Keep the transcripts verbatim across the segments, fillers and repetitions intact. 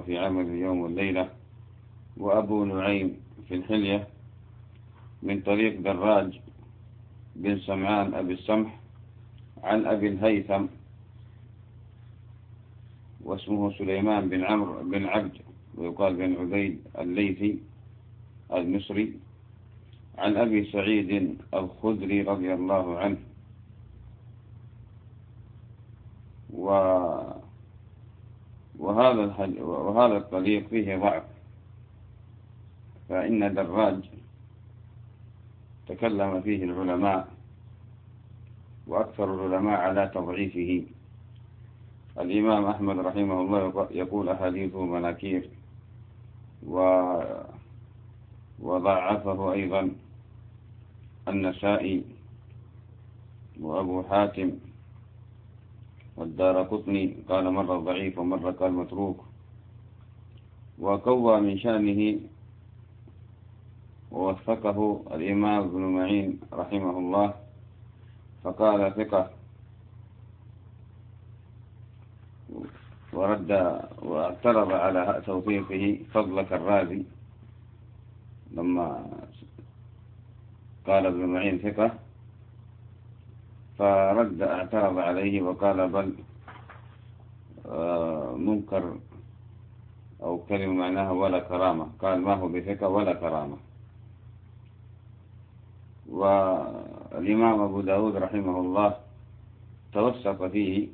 في عمل اليوم والليلة، وأبو نعيم في الحلية من طريق دراج بن سمعان أبي السمح عن أبي الهيثم واسمه سليمان بن عمرو بن عبد ويقال بن عبيد الليثي المصري عن أبي سعيد الخدري رضي الله عنه. و وهذا الحج... وهذا الطريق فيه ضعف، فإن دراج تكلم فيه العلماء، وأكثر العلماء على تضعيفه. الإمام أحمد رحمه الله يقول أحاديثه مناكير، و... وضعفه أيضا النسائي وأبو حاتم والدارقطني، قال مرة ضعيف ومرة قال متروك. وقوى من شأنه ووثقه الإمام ابن معين رحمه الله فقال ثقة، ورد واعترض على توثيقه فضل كالرازي لما قال ابن معين ثقة، فرد اعترض عليه وقال بل منكر أو كلمة معناها ولا كرامة، قال ما هو بثقة ولا كرامة. والإمام أبو داود رحمه الله توسط فيه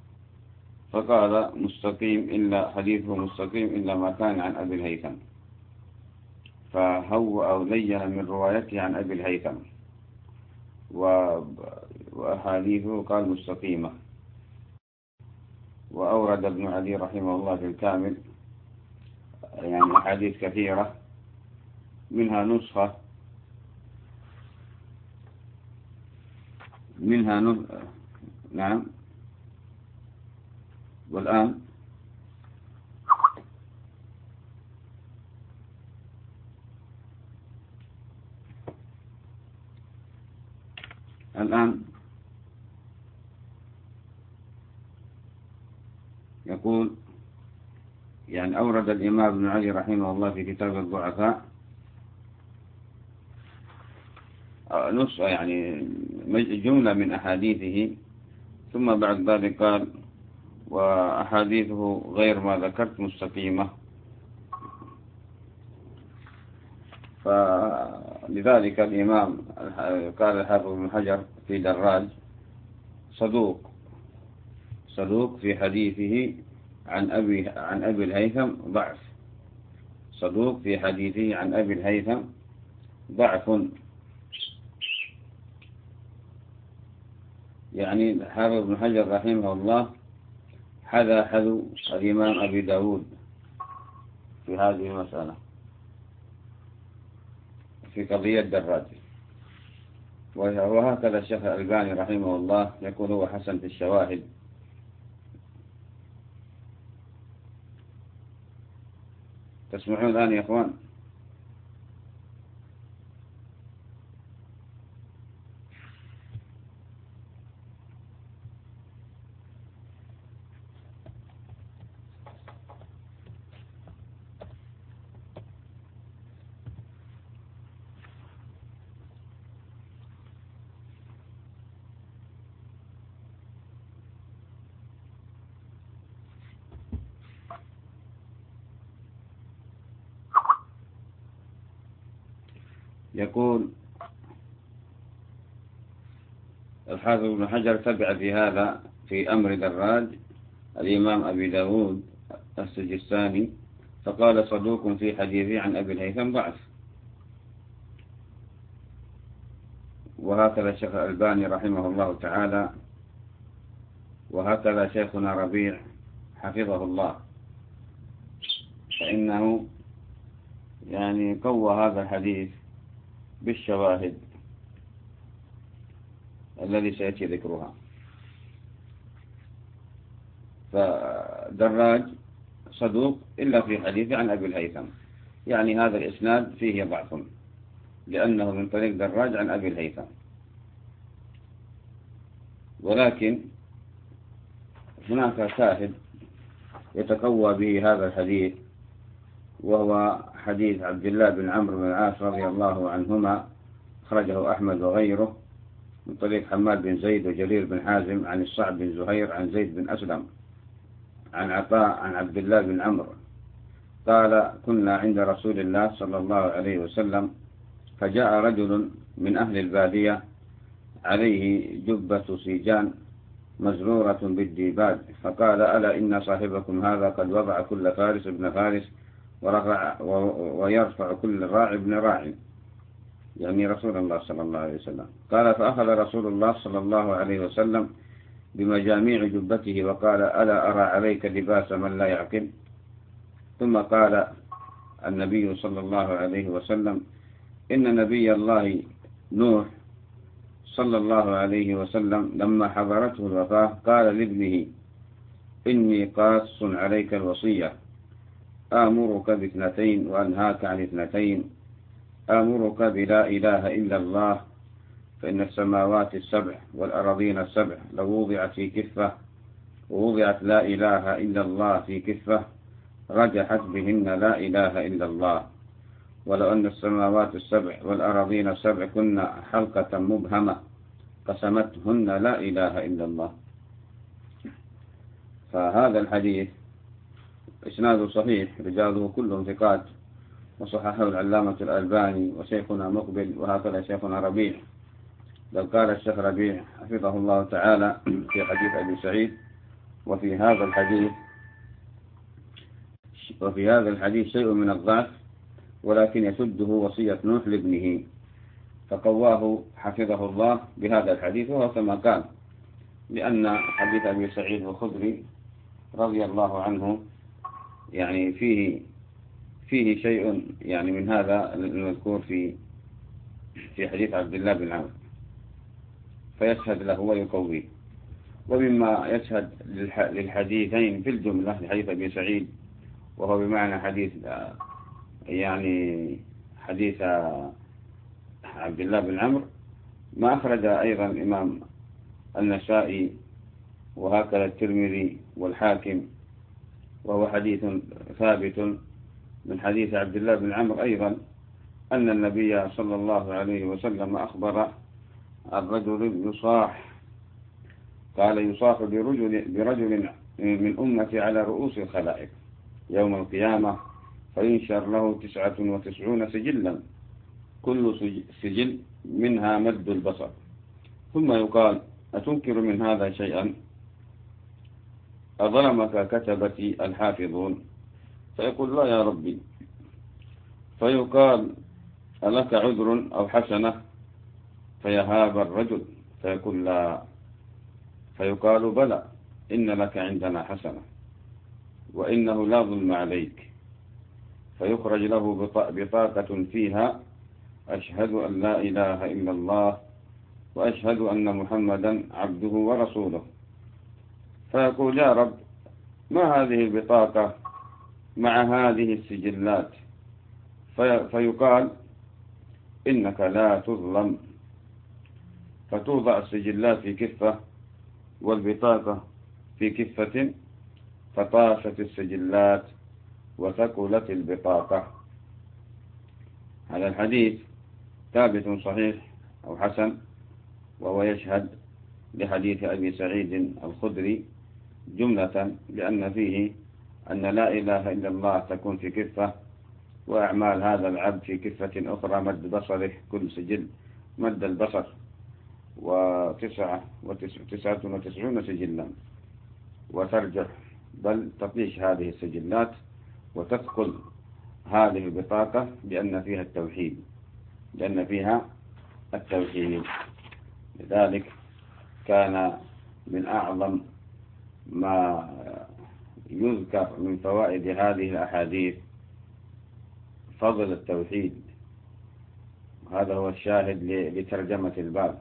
فقال مستقيم إلا حديثه مستقيم إلا ما كان عن أبي الهيثم، فهو أو لين من روايته عن أبي الهيثم، وأحاديثه قال مستقيمة. وأورد ابن عدي رحمه الله في الكامل يعني أحاديث كثيرة، منها نسخة منها نسخة نعم. والآن الآن يقول يعني أورد الإمام ابن علي رحمه الله في كتاب الضعفاء نسخة يعني جملة من أحاديثه، ثم بعد ذلك قال وأحاديثه غير ما ذكرت مستقيمة. فلذلك الإمام قال الحافظ بن حجر في دراج صدوق صدوق في حديثه عن أبي عن أبي الهيثم ضعف، صدوق في حديثه عن أبي الهيثم ضعف. يعني حافظ بن حجر رحمه الله حذا حذو الإمام أبي داود في هذه المسألة في قضية دراج. وهكذا الشيخ الألباني رحمه الله يقول هو حسن في الشواهد. تسمعون الآن يا أخوان؟ يقول الحافظ بن حجر تبع في هذا في أمر دراج الإمام أبي داود السجستاني، فقال صدوق في حديثه عن أبي الهيثم ضعف. وهكذا الشيخ الألباني رحمه الله تعالى، وهكذا شيخنا ربيع حفظه الله، فإنه يعني قوى هذا الحديث بالشواهد الذي سيأتي ذكرها. فدراج صدوق إلا في حديث عن أبي الهيثم، يعني هذا الإسناد فيه ضعف لأنه من طريق دراج عن أبي الهيثم. ولكن هناك شاهد يتقوى به هذا الحديث، وهو حديث عبد الله بن عمرو بن العاص رضي الله عنهما، أخرجه أحمد وغيره من طريق حماد بن زيد وجرير بن حازم عن الصعب بن زهير عن زيد بن أسلم عن عطاء عن عبد الله بن عمرو قال: كنا عند رسول الله صلى الله عليه وسلم، فجاء رجل من أهل البادية عليه جبة سيجان مزرورة بالديباج، فقال: ألا إن صاحبكم هذا قد وضع كل فارس ابن فارس ورفع ويرفع كل راع ابن راع، يعني رسول الله صلى الله عليه وسلم. قال: فأخذ رسول الله صلى الله عليه وسلم بمجاميع جبته وقال: ألا أرى عليك لباس من لا يعقل؟ ثم قال النبي صلى الله عليه وسلم: إن نبي الله نوح صلى الله عليه وسلم لما حضرته الوفاة قال لابنه: إني قاص عليك الوصية، آمرك باثنتين وأنهاك عن اثنتين، آمرك بلا إله إلا الله، فإن السماوات السبع والأراضين السبع لو وضعت في كفة ووضعت لا إله إلا الله في كفة رجحت بهن لا إله إلا الله، ولو أن السماوات السبع والأراضين السبع كن حلقة مبهمة قسمتهن لا إله إلا الله. فهذا الحديث إسناده صحيح، رجاله كلهم ثقات، وصححه العلامة الألباني وشيخنا مقبل، وهكذا شيخنا ربيع. بل قال الشيخ ربيع حفظه الله تعالى في حديث أبي سعيد: وفي هذا الحديث وفي هذا الحديث شيء من الضعف، ولكن يسده وصية نوح لابنه، فقواه حفظه الله بهذا الحديث، وهو كما قال، لأن حديث أبي سعيد الخدري رضي الله عنه يعني فيه فيه شيء يعني من هذا المذكور في في حديث عبد الله بن عمرو، فيشهد له ويقويه. ومما يشهد للحديثين في الجملة لحديث أبي سعيد، وهو بمعنى حديث يعني حديث عبد الله بن عمرو، ما أخرج أيضا الإمام النسائي وهكذا الترمذي والحاكم، وهو حديث ثابت من حديث عبد الله بن عمرو أيضا أن النبي صلى الله عليه وسلم أخبر الرجل يصاح، قال: يصاح برجل, برجل من أمتي على رؤوس الخلائق يوم القيامة، فينشر له تسعة وتسعون سجلا، كل سجل منها مد البصر، ثم يقال: أتنكر من هذا شيئا؟ أظلمك كتبتي الحافظون؟ فيقول: لا يا ربي. فيقال: ألك عذر أو حسنة؟ فيهاب الرجل فيقول: لا. فيقال: بلى، إن لك عندنا حسنة، وإنه لا ظلم عليك. فيخرج له بطاقة فيها: أشهد أن لا إله إلا الله وأشهد أن محمدا عبده ورسوله. فيقول: يا رب، ما هذه البطاقة مع هذه السجلات؟ في فيقال: إنك لا تظلم. فتوضع السجلات في كفة والبطاقة في كفة، فطاشت السجلات وثقلت البطاقة. هذا الحديث ثابت صحيح أو حسن، وهو يشهد لحديث أبي سعيد الخدري جملة، لأن فيه أن لا إله إلا الله تكون في كفة، وأعمال هذا العبد في كفة أخرى مد بصره، كل سجل مد البصر، وتسعة وتسعة وتسعون سجلا، وترجع بل تطيش هذه السجلات وتثقل هذه البطاقة، لأن فيها التوحيد لأن فيها التوحيد لذلك كان من أعظم ما يذكر من فوائد هذه الأحاديث فضل التوحيد. هذا هو الشاهد لترجمة الباب،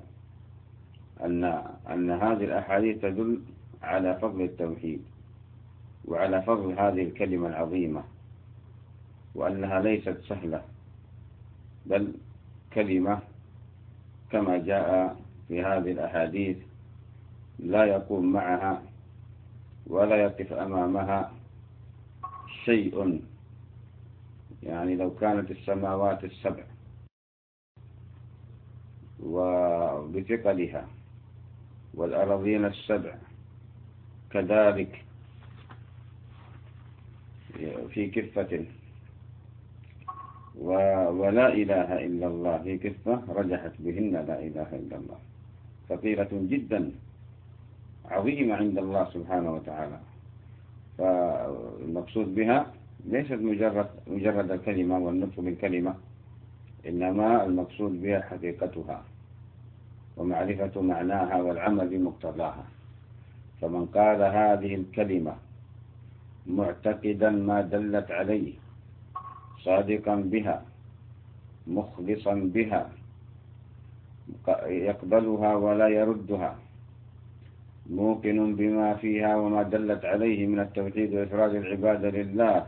أن أن هذه الأحاديث تدل على فضل التوحيد وعلى فضل هذه الكلمة العظيمة، وأنها ليست سهلة، بل كلمة كما جاء في هذه الأحاديث لا يقوم معها ولا يقف أمامها شيء، يعني لو كانت السماوات السبع وبثقلها والأراضين السبع كذلك في كفة، ولا إله إلا الله في كفة، رجحت بهن لا إله إلا الله، ثقيلة جدا عظيمة عند الله سبحانه وتعالى. فالمقصود بها ليست مجرد مجرد الكلمة والنطق بالكلمة، إنما المقصود بها حقيقتها ومعرفة معناها والعمل بمقتضاها. فمن قال هذه الكلمة معتقدا ما دلت عليه، صادقا بها، مخلصا بها، يقبلها ولا يردها، موقن بما فيها وما دلت عليه من التوحيد وإفراد العبادة لله،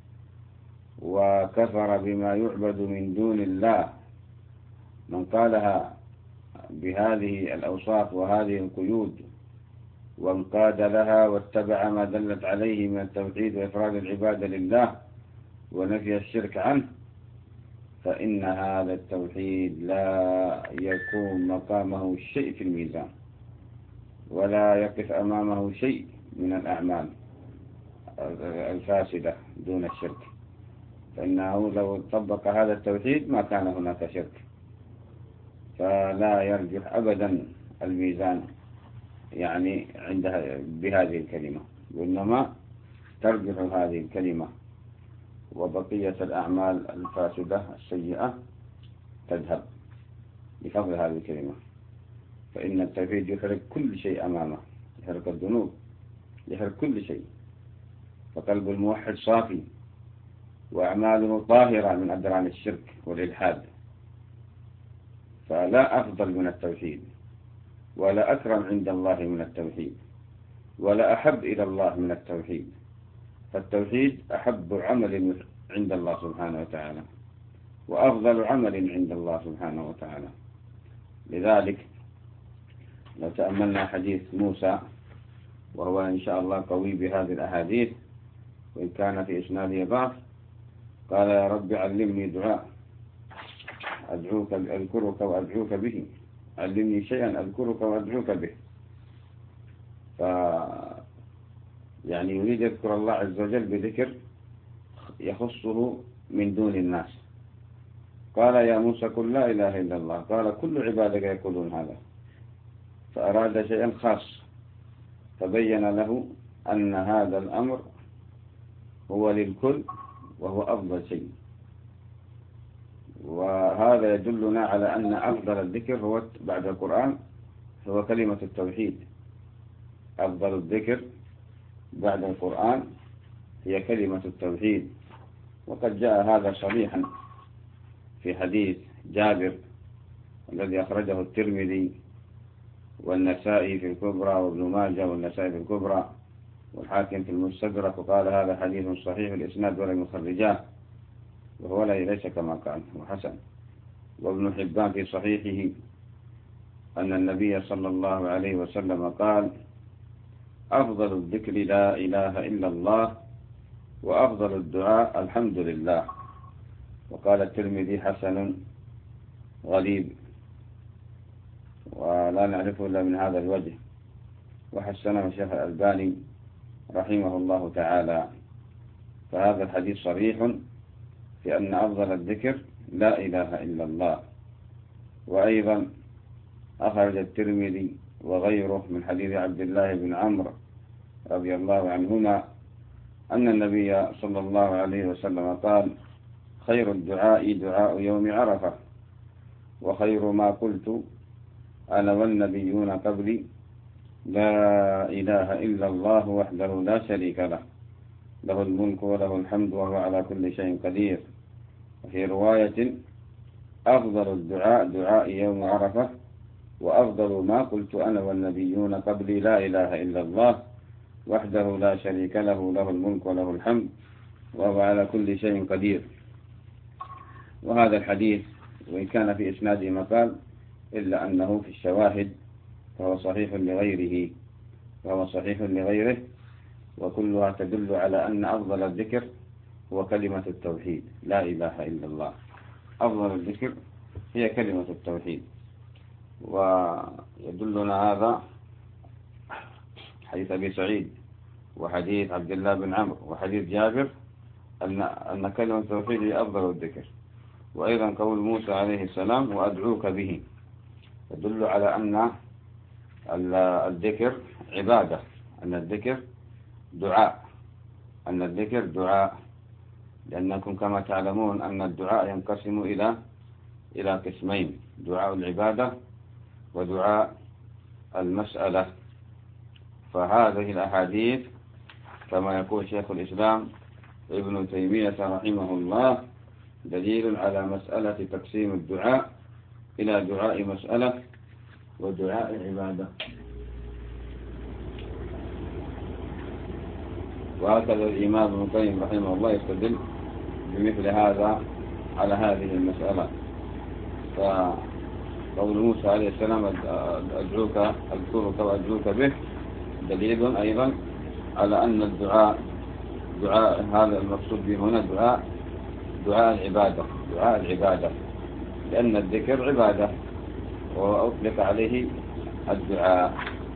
وكفر بما يعبد من دون الله، من قالها بهذه الأوصاف وهذه القيود وانقاد لها واتبع ما دلت عليه من التوحيد وإفراد العبادة لله ونفي الشرك عنه، فإن هذا التوحيد لا يكون مقامه شيء في الميزان، ولا يقف أمامه شيء من الأعمال الفاسدة دون الشرك، فإنه لو طبق هذا التوحيد ما كان هناك شرك، فلا يرجح أبدا الميزان يعني عندها بهذه الكلمة، وإنما ترجح هذه الكلمة، وبقية الأعمال الفاسدة السيئة تذهب بفضل هذه الكلمة. فإن التوحيد يحرق كل شيء أمامه، يحرق الذنوب، يحرق كل شيء، فقلب الموحد صافي وأعماله طاهرة من أدران الشرك والإلحاد، فلا أفضل من التوحيد، ولا أكرم عند الله من التوحيد، ولا أحب إلى الله من التوحيد. فالتوحيد أحب عمل عند الله سبحانه وتعالى، وأفضل عمل عند الله سبحانه وتعالى. لذلك لو تأملنا حديث موسى، وهو إن شاء الله قوي بهذه الأحاديث وإن كان في إسناده ضعف، قال يا رب علمني دعاء أدعوك أذكرك وأدعوك به، علمني شيئا أذكرك وأدعوك به. ف يعني يريد يذكر الله عز وجل بذكر يخصه من دون الناس. قال يا موسى قل لا إله إلا الله، قال كل عبادك يقولون هذا، فأراد شيئا خاص، فبين له أن هذا الأمر هو للكل وهو أفضل شيء. وهذا يدلنا على أن أفضل الذكر هو بعد القرآن هو كلمة التوحيد. أفضل الذكر بعد القرآن هي كلمة التوحيد، وقد جاء هذا صريحا في حديث جابر الذي أخرجه الترمذي والنسائي في الكبرى وابن ماجه والنسائي في الكبرى والحاكم في المستدرك، وقال هذا حديث صحيح الإسناد ولم يخرجاه، وهو ليس كما قال وحسن. وابن حبان في صحيحه أن النبي صلى الله عليه وسلم قال أفضل الذكر لا إله إلا الله، وأفضل الدعاء الحمد لله. وقال الترمذي حسن غريب ولا نعرفه إلا من هذا الوجه، وحسنه الشيخ الألباني رحمه الله تعالى. فهذا الحديث صريح في أن أفضل الذكر لا إله إلا الله. وأيضا أخرج الترمذي وغيره من حديث عبد الله بن عمرو رضي الله عنهما أن النبي صلى الله عليه وسلم قال خير الدعاء دعاء يوم عرفة، وخير ما قلت أنا والنبيون قبلي لا إله إلا الله وحده لا شريك له، له الملك وله الحمد وهو على كل شيء قدير. وفي رواية أفضل الدعاء دعاء يوم عرفة، وأفضل ما قلت أنا والنبيون قبلي لا إله إلا الله وحده لا شريك له، له الملك وله الحمد وهو على كل شيء قدير. وهذا الحديث وإن كان في إسناده مقال إلا أنه في الشواهد فهو صحيح لغيره، فهو صحيح لغيره، وكلها تدل على أن أفضل الذكر هو كلمة التوحيد، لا إله إلا الله. أفضل الذكر هي كلمة التوحيد. ويدلنا هذا حديث أبي سعيد وحديث عبد الله بن عمرو وحديث جابر أن أن كلمة التوحيد هي أفضل الذكر. وأيضا قول موسى عليه السلام وأدعوك به يدل على أن الذكر عبادة، أن الذكر دعاء، أن الذكر دعاء، لأنكم كما تعلمون أن الدعاء ينقسم إلى إلى قسمين: دعاء العبادة ودعاء المسألة. فهذه الأحاديث كما يقول شيخ الإسلام ابن تيمية رحمه الله دليل على مسألة تقسيم الدعاء إلى دعاء مسألة ودعاء عبادة. وهكذا الإمام ابن القيم رحمه الله يستدل بمثل هذا على هذه المسألة. فقول موسى عليه السلام أدعوك أذكرك وأدعوك به دليل أيضا على أن الدعاء دعاء هذا المقصود به هنا دعاء دعاء العبادة، دعاء العبادة، لأن الذكر عبادة وأطلق عليه الدعاء.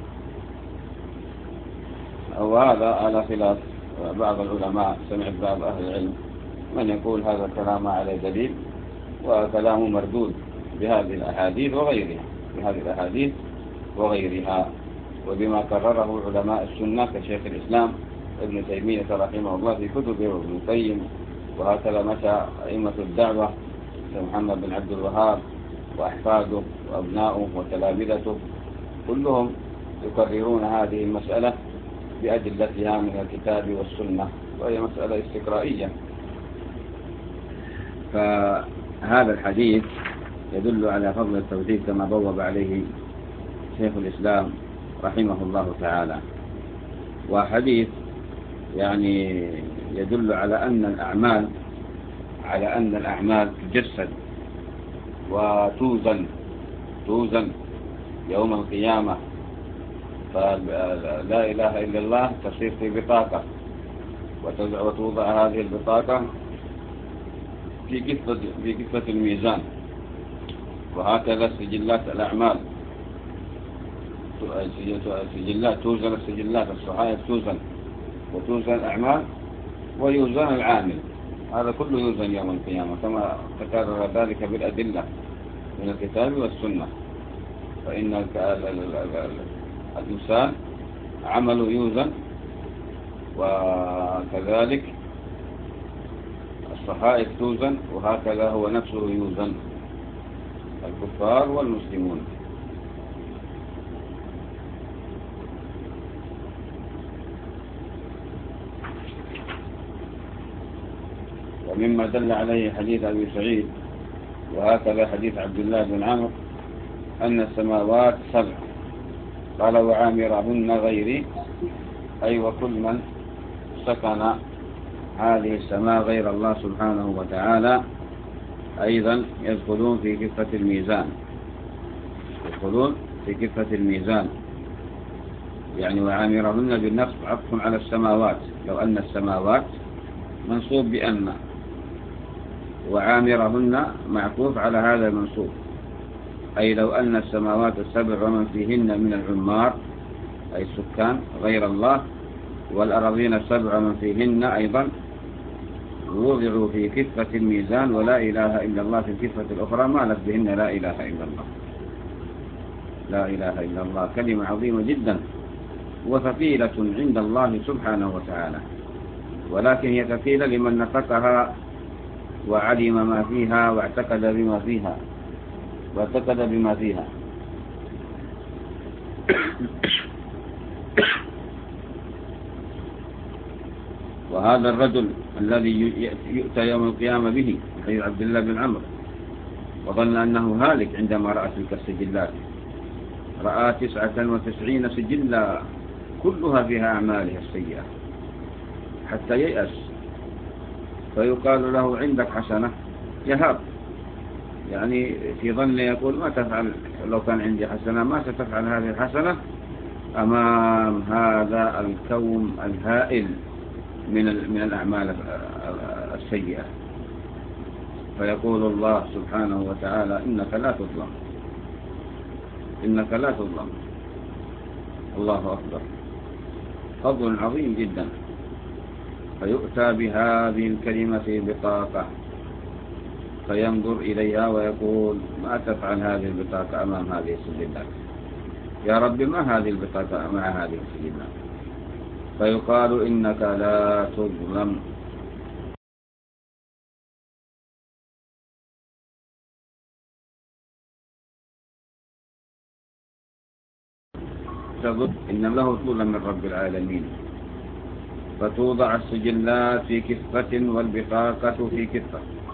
وهذا على خلاف بعض العلماء، سمعت بعض أهل العلم من يقول هذا الكلام على دليل وكلامه مردود بهذه الأحاديث وغيرها بهذه الأحاديث وغيرها وبما قرره علماء السنة كشيخ الإسلام ابن تيمية رحمه الله في كتبه وابن القيم، وهكذا مشى أئمة الدعوة محمد بن عبد الوهاب وأحفاده وأبناؤه وتلامذته كلهم يقررون هذه المسألة بأدلتها من الكتاب والسنة، وهي مسألة استقرائية. فهذا الحديث يدل على فضل التوحيد كما بوب عليه شيخ الإسلام رحمه الله تعالى. وحديث يعني يدل على أن الأعمال على أن الأعمال تجسد وتوزن توزن يوم القيامة. فلا إله إلا الله تصير في بطاقة وتوضع هذه البطاقة في كفة في كفة الميزان، وهكذا سجلات الأعمال سجلات توزن السجلات الصحائف توزن وتوزن الأعمال ويوزن العامل، هذا كله يوزن يوم القيامة كما تكرر ذلك بالأدلة من الكتاب والسنة. فإن الإنسان عمله يوزن وكذلك الصحائف توزن، وهكذا هو نفسه يوزن، الكفار والمسلمون. ومما دل عليه حديث أبي سعيد وهكذا حديث عبد الله بن عمرو أن السماوات سبع، قال وعامرهن غيري، أي وكل من سكن هذه السماء غير الله سبحانه وتعالى أيضا يدخلون في كفة الميزان يدخلون في كفة الميزان يعني وعامرهن بالنصب عطف على السماوات، لو أن السماوات منصوب بأن، وعامرهن معطوف على هذا المنصوب، أي لو أن السماوات السبع ومن فيهن من العمار أي السكان غير الله، والأراضين السبع ومن فيهن أيضا وضعوا في كفة الميزان ولا إله إلا الله في الكفة الأخرى مالت بهن لا إله إلا الله. لا إله إلا الله كلمة عظيمة جدا وثقيلة عند الله سبحانه وتعالى، ولكن هي ثقيلة لمن نطقها وعلم ما فيها واعتقد بما فيها واعتقد بما فيها وهذا الرجل الذي يؤتى يوم القيامة به حديث عبد الله بن عمرو وظن أنه هالك عندما رأى تلك السجلات، رأى تسعة وتسعين سجلا كلها فيها أعمالها السيئة حتى ييأس، فيقال له عندك حسنة يهاب، يعني في ظن يقول ما تفعل، لو كان عندي حسنة ما ستفعل هذه الحسنة أمام هذا الكون الهائل من من الأعمال سيئة، فيقول الله سبحانه وتعالى إنك لا تظلم، إنك لا تظلم. الله أكبر، فضل عظيم جدا. فيؤتى بهذه الكلمة في بطاقة، فينظر إليها ويقول ما تفعل هذه البطاقة أمام هذه السجلات؟ يا رب ما هذه البطاقة مع هذه السجلات؟ فيقال إنك لا تظلم. تظن إن له طولا من رب العالمين. فتوضع السجلات في كفة والبطاقة في كفة،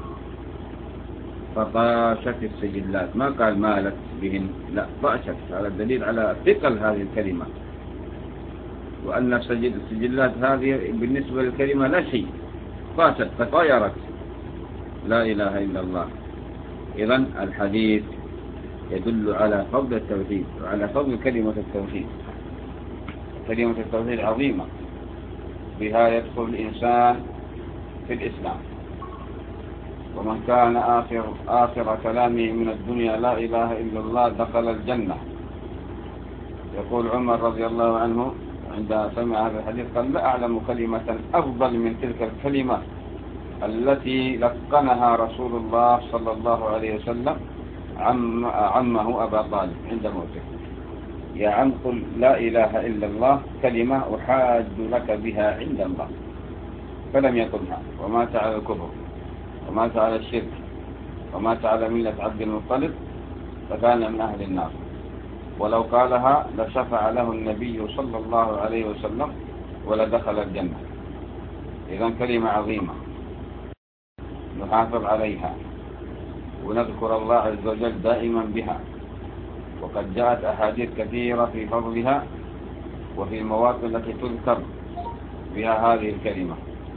فطاشت السجلات، ما قال مالت بهن، لا طاشت. هذا الدليل على ثقل هذه الكلمة، وأن السجلات هذه بالنسبة للكلمة لا شيء، طاشت تطايرت. لا إله إلا الله. إذن الحديث يدل على فضل التوحيد وعلى فضل كلمة التوحيد. كلمة التوحيد عظيمة، بها يدخل الإنسان في الإسلام. ومن كان آخر, آخر كلامه من الدنيا لا إله إلا الله دخل الجنة. يقول عمر رضي الله عنه عندما سمع هذا الحديث قال لا أعلم كلمة أفضل من تلك الكلمة التي لقنها رسول الله صلى الله عليه وسلم عم عمه أبا طالب عند موته. يا عم قل لا إله إلا الله، كلمة أحاج لك بها عند الله. فلم يقلها، ومات على الكفر ومات على الشرك ومات على ملة عبد المطلب، فكان من أهل النار. ولو قالها لشفع له النبي صلى الله عليه وسلم ولدخل الجنة. إذن كلمة عظيمة نحافظ عليها ونذكر الله عز وجل دائما بها. وقد جاءت أحاديث كثيرة في فضلها وفي المواطن التي تذكر بها هذه الكلمة،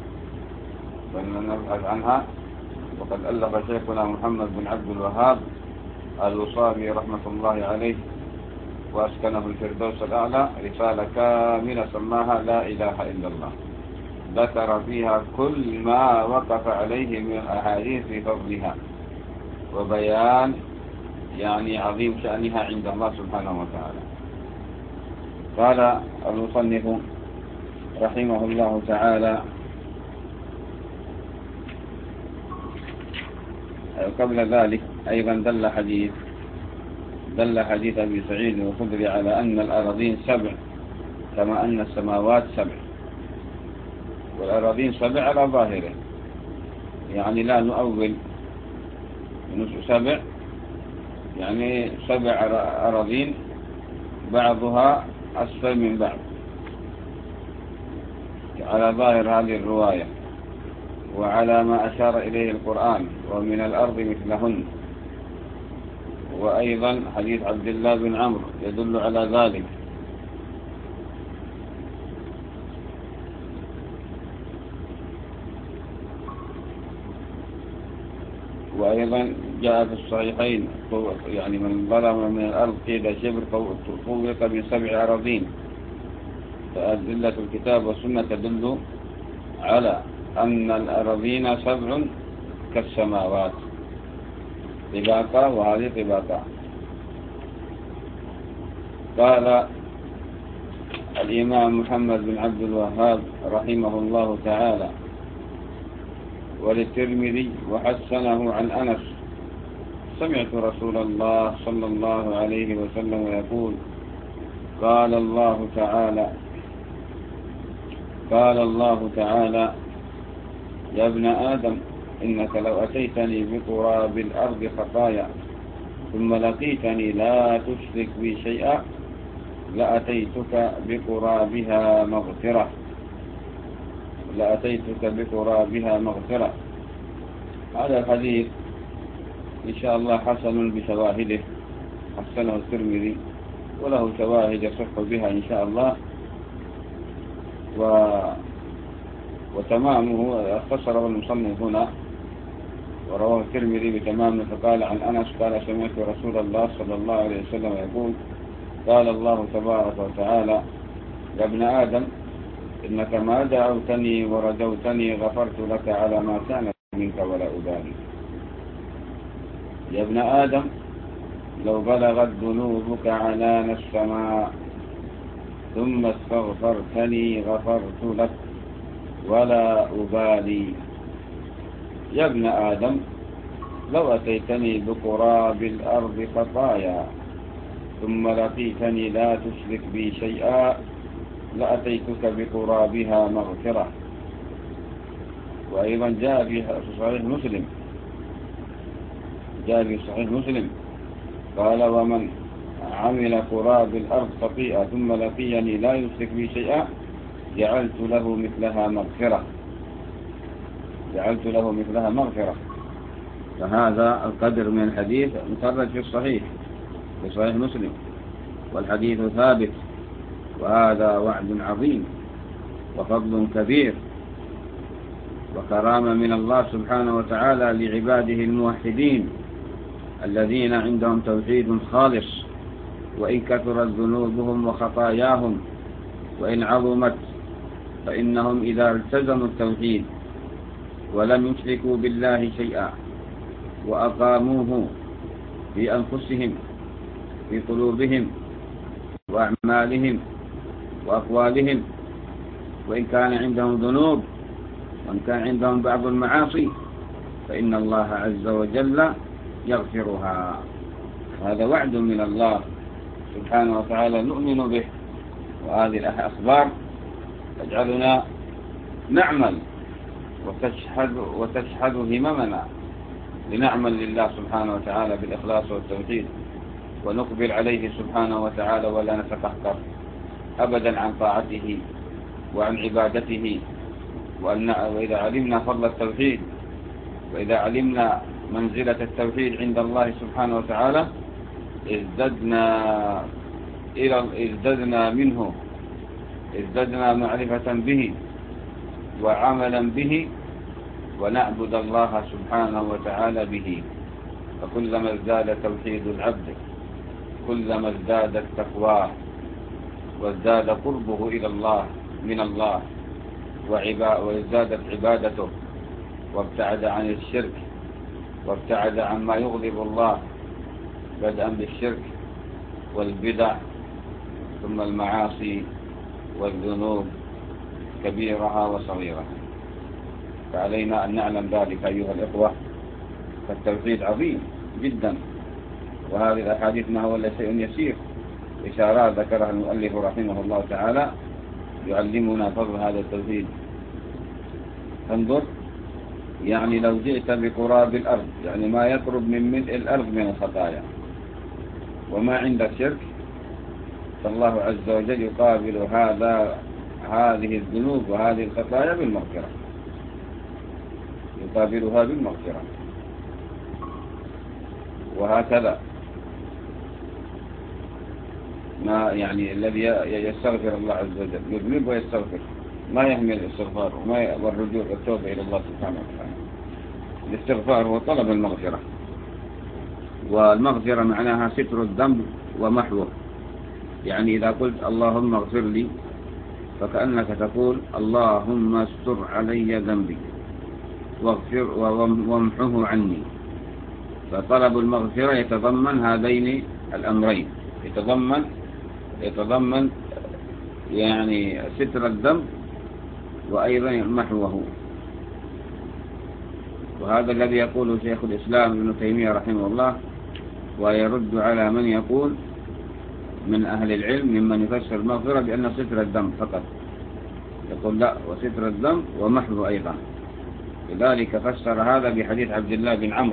فلنبحث عنها. وقد ألف شيخنا محمد بن عبد الوهاب الوصابي رحمة الله عليه وأسكنه الفردوس الأعلى رسالة كاملة سماها لا إله إلا الله، ذكر فيها كل ما وقف عليه من أحاديث في فضلها وبيان يعني عظيم شأنها عند الله سبحانه وتعالى. قال المصنف رحمه الله تعالى قبل ذلك أيضا دل حديث دل حديث أبي سعيد الخدري على أن الأراضين سبع كما أن السماوات سبع، والأراضين سبع على ظاهره، يعني لا نؤول نصف سبع، يعني سبع أراضين بعضها أسفل من بعض على ظاهر هذه الرواية، وعلى ما أشار إليه القرآن ومن الأرض مثلهن. وأيضا حديث عبد الله بن عمرو يدل على ذلك. وأيضا جاء في الصحيحين يعني من ظلم من الأرض قيد شبر فوق من سبع أراضين. فأدلة الكتاب والسنة تدل على أن الأراضين سبع كالسماوات طباقا، وهذه طباقا. قال الإمام محمد بن عبد الوهاب رحمه الله تعالى وللترمذي وحسنه عن أنس سمعت رسول الله صلى الله عليه وسلم يقول قال الله تعالى قال الله تعالى يا ابن آدم إنك لو أتيتني بقراب الأرض خطايا ثم لقيتني لا تشرك بي شيئا لأتيتك بقرابها مغفرة لأتيتك بقرابها مغفرة. هذا الحديث إن شاء الله حسن بشواهده، حسنه الترمذي وله شواهد يصح بها إن شاء الله. و... وتمامه اختصره المصنف هنا ورواه الترمذي بتمامه، فقال عن أنس قال سمعت رسول الله صلى الله عليه وسلم يقول قال الله تبارك وتعالى يا ابن آدم إنك ما دعوتني ورجوتني غفرت لك على ما كان منك ولا أبالي. يا ابن آدم لو بلغت ذنوبك عنان السماء ثم استغفرتني غفرت لك ولا أبالي. يا ابن آدم لو أتيتني بقراب الأرض خطايا ثم لقيتني لا تشرك بي شيئا لأتيتك بقرابها مغفرة. وأيضا جاء في صحيح مسلم جاء في صحيح مسلم قال ومن عمل قراب الأرض خطيئة ثم لقيني لا يشرك بي شيئا جعلت له مثلها مغفرة جعلت له مثلها مغفرة. فهذا القدر من الحديث مخرج في الصحيح في صحيح مسلم، والحديث ثابت، وهذا وعد عظيم وفضل كبير وكرامة من الله سبحانه وتعالى لعباده الموحدين الذين عندهم توحيد خالص، وإن كثرت ذنوبهم وخطاياهم وإن عظمت فإنهم إذا التزموا التوحيد ولم يشركوا بالله شيئا وأقاموه في أنفسهم في قلوبهم وأعمالهم وأقوالهم، وإن كان عندهم ذنوب وإن كان عندهم بعض المعاصي فإن الله عز وجل يغفرها. هذا وعد من الله سبحانه وتعالى نؤمن به، وهذه الأخبار تجعلنا نعمل وتشهد وتشهد هممنا لنعمل لله سبحانه وتعالى بالإخلاص والتوحيد، ونقبل عليه سبحانه وتعالى ولا نتقهقر أبدا عن طاعته وعن عبادته. وإذا علمنا فضل التوحيد وإذا علمنا منزلة التوحيد عند الله سبحانه وتعالى ازددنا إلى ازددنا منه ازددنا معرفة به وعملا به، ونعبد الله سبحانه وتعالى به. فكلما ازداد توحيد العبد كلما ازدادت تقواه وازداد قربه إلى الله من الله وازدادت عبادته، وابتعد عن الشرك وابتعد عن ما يغضب الله، بدءا بالشرك والبدع ثم المعاصي والذنوب كبيرها وصغيرها. فعلينا أن نعلم ذلك أيها الإخوة، فالتوحيد عظيم جدا، وهذه الأحاديث ما هو إلا شيء يسير، إشارات ذكرها المؤلف رحمه الله تعالى يعلمنا فضل هذا التوحيد. انظر، يعني لو جئت بقراب الأرض، يعني ما يقرب من ملء الأرض من الخطايا، وما عندك شرك، فالله عز وجل يقابل هذا هذه الذنوب وهذه الخطايا بالمغفرة، يقابلها بالمغفرة. وهكذا ما يعني الذي يستغفر الله عز وجل يذنب ويستغفر، ما يهمل الاستغفار وما والرجوع والتوبة إلى الله سبحانه وتعالى. الاستغفار هو طلب المغفرة، والمغفرة معناها ستر الذنب ومحوه. يعني إذا قلت اللهم اغفر لي فكأنك تقول اللهم استر علي ذنبي واغفر وامحه عني. فطلب المغفرة يتضمن هذين الأمرين، يتضمن يتضمن يعني ستر الذنب وأيضا محوه. وهذا الذي يقوله شيخ الإسلام ابن تيمية رحمه الله، ويرد على من يقول من أهل العلم ممن يفسر المغفرة بأن ستر الذنب فقط، يقول لا، وستر الذنب ومحوه أيضا. لذلك فسر هذا بحديث عبد الله بن عمرو،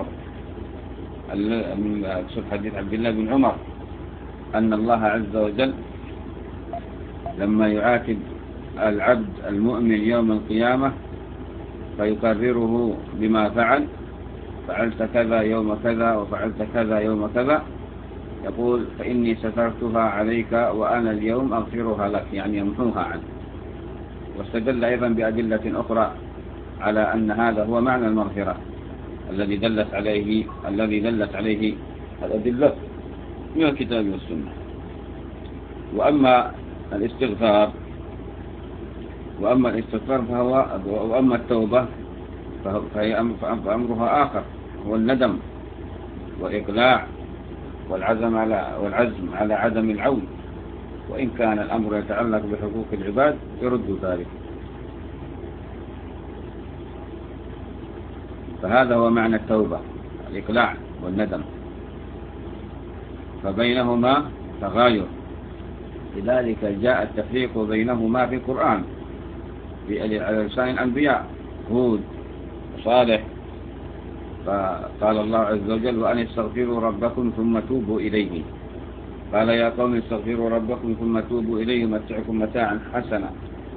من حديث عبد الله بن عمر أن الله عز وجل لما يعاتب العبد المؤمن يوم القيامة فيقرره بما فعل، فعلت كذا يوم كذا وفعلت كذا يوم كذا، يقول فإني سترتها عليك وأنا اليوم أغفرها لك، يعني يمحوها عنك. واستدل أيضا بأدلة أخرى على أن هذا هو معنى المغفرة الذي دلت عليه الذي دلت عليه الأدلة من الكتاب والسنة. وأما الاستغفار وأما الاستغفار فهو وأما التوبة فهي أمرها آخر، هو الندم وإقلاع والعزم على والعزم على عدم العود، وإن كان الأمر يتعلق بحقوق العباد يرد ذلك. فهذا هو معنى التوبة، الإقلاع والندم، فبينهما تغاير، لذلك جاء التفريق بينهما في القرآن على لسان الأنبياء هود وصالح. فقال الله عز وجل: وأن استغفروا ربكم ثم توبوا إليه. قال: يا قوم استغفروا ربكم ثم توبوا إليه يمتعكم متاعا حسنا.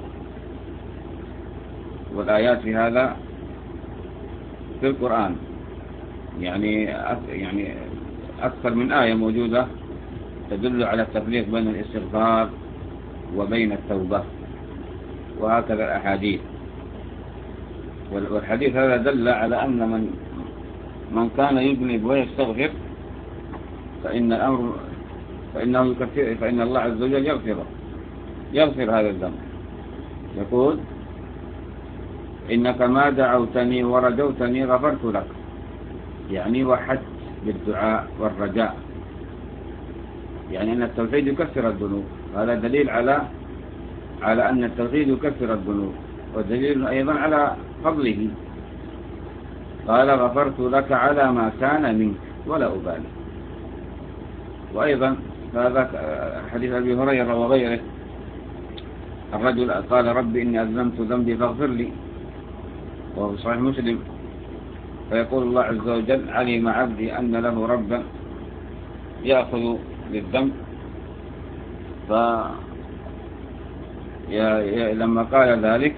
والآيات في هذا في القرآن يعني يعني أكثر من آية موجودة تدل على التفريق بين الاستغفار وبين التوبة، وهكذا الأحاديث. والحديث هذا دل على أن من من كان يذنب ويستغفر فإن الأمر فإنه يكفر، فإن الله عز وجل يغفره يغفر هذا الذنب. يقول: إنك ما دعوتني ورجوتني غفرت لك، يعني وحدت بالدعاء والرجاء، يعني أن التوحيد يكفر الذنوب. هذا دليل على على أن التوحيد يكفر الذنوب، ودليل أيضا على فضله. قال: غفرت لك على ما كان منك ولا أبالي. وأيضا هذا حديث أبي هريرة وغيره، الرجل قال: ربي إني أذنبت ذنبي فاغفر لي، وهو صحيح مسلم. فيقول الله عز وجل: علم عبدي أن له ربا يأخذ للذنب. ف لما قال ذلك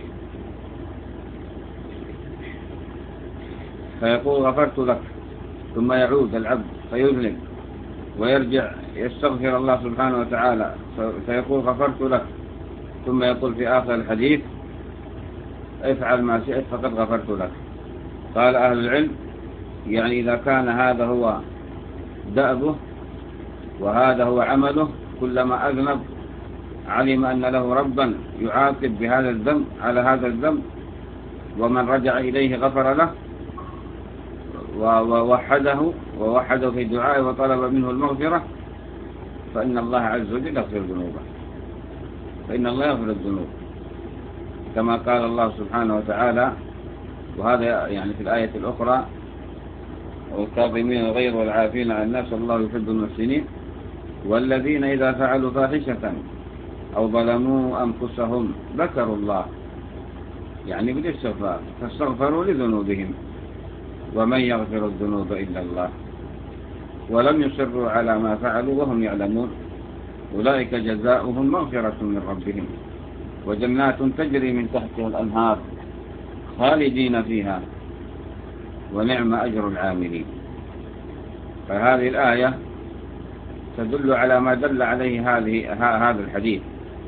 فيقول: غفرت لك، ثم يعود العبد فيذنب ويرجع يستغفر الله سبحانه وتعالى فيقول: غفرت لك، ثم يقول في آخر الحديث: افعل ما شئت فقد غفرت لك. قال أهل العلم: يعني إذا كان هذا هو دأبه وهذا هو عمله، كلما أذنب علم أن له ربا يعاقب بهذا الذنب على هذا الذنب، ومن رجع إليه غفر له ووحده ووحده في دعائه وطلب منه المغفرة، فإن الله عز وجل يغفر ذنوبه، فإن الله يغفر الذنوب، كما قال الله سبحانه وتعالى. وهذا يعني في الآية الأخرى: والكاظمين الغيظ والعافين عن الناس والله يحب المحسنين، والذين إذا فعلوا فاحشة أو ظلموا أنفسهم ذكروا الله، يعني بالاستغفار، فاستغفروا لذنوبهم، ومن يغفر الذنوب إلا الله، ولم يصروا على ما فعلوا وهم يعلمون، أولئك جزاؤهم مغفرة من ربهم وجنات تجري من تحتها الأنهار خالدين فيها ونعم أجر العاملين. فهذه الآية تدل على ما دل عليه هذه هذا الحديث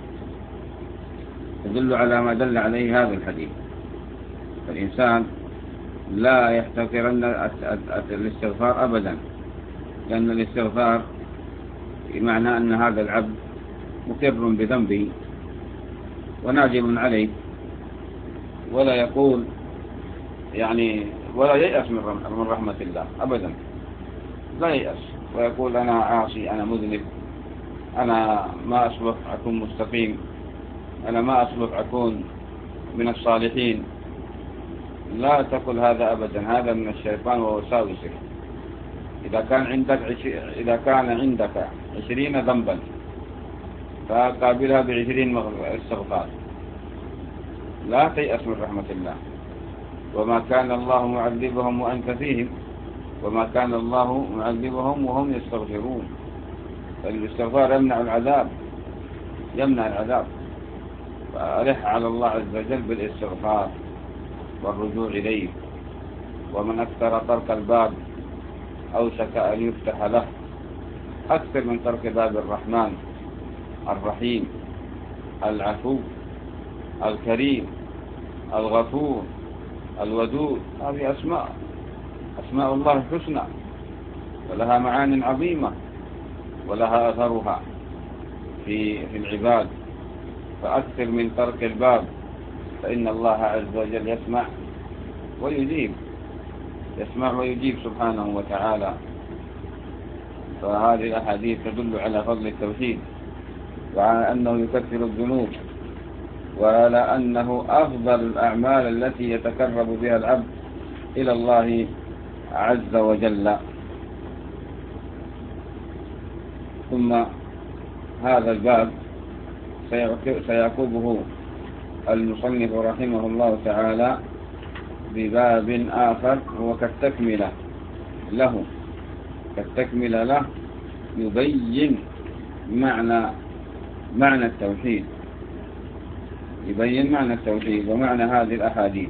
تدل على ما دل عليه هذا الحديث فالإنسان لا يحتقرن الاستغفار أبدا، لأن الاستغفار بمعنى أن هذا العبد مقر بذنبه وناجم عليه، ولا يقول يعني ولا ييأس من رحمة الله أبدا، لا ييأس ويقول أنا عاصي، أنا مذنب، أنا ما أصلح أكون مستقيم، أنا ما أصلح أكون من الصالحين. لا تقل هذا أبدا، هذا من الشيطان ووساوسه. إذا كان عندك عش... إذا كان عندك عشرين ذنبا فقابلها بعشرين استغفار، لا تيأس من رحمة الله. وما كان الله معذبهم وأنت فيهم، وما كان الله معذبهم وهم يستغفرون. فالاستغفار يمنع العذاب يمنع العذاب فألح على الله عز وجل بالاستغفار والرجوع إليه. ومن أكثر طرق الباب أوشك أن يفتح له، أكثر من طرق باب الرحمن الرحيم العفو الكريم الغفور الودود. هذه أسماء أسماء الله الحسنى، ولها معان عظيمة، ولها أثرها في في العباد. فأكثر من طرق الباب فإن الله عز وجل يسمع ويجيب، يسمع ويجيب سبحانه وتعالى. فهذه الأحاديث تدل على فضل التوحيد، وعلى أنه يكفر الذنوب، وعلى أنه أفضل الأعمال التي يتقرب بها العبد إلى الله عز وجل. ثم هذا الباب سيعقبه المصنف رحمه الله تعالى بباب آخر هو كالتكملة له، كالتكملة له يبين معنى معنى التوحيد، يبين معنى التوحيد ومعنى هذه الأحاديث.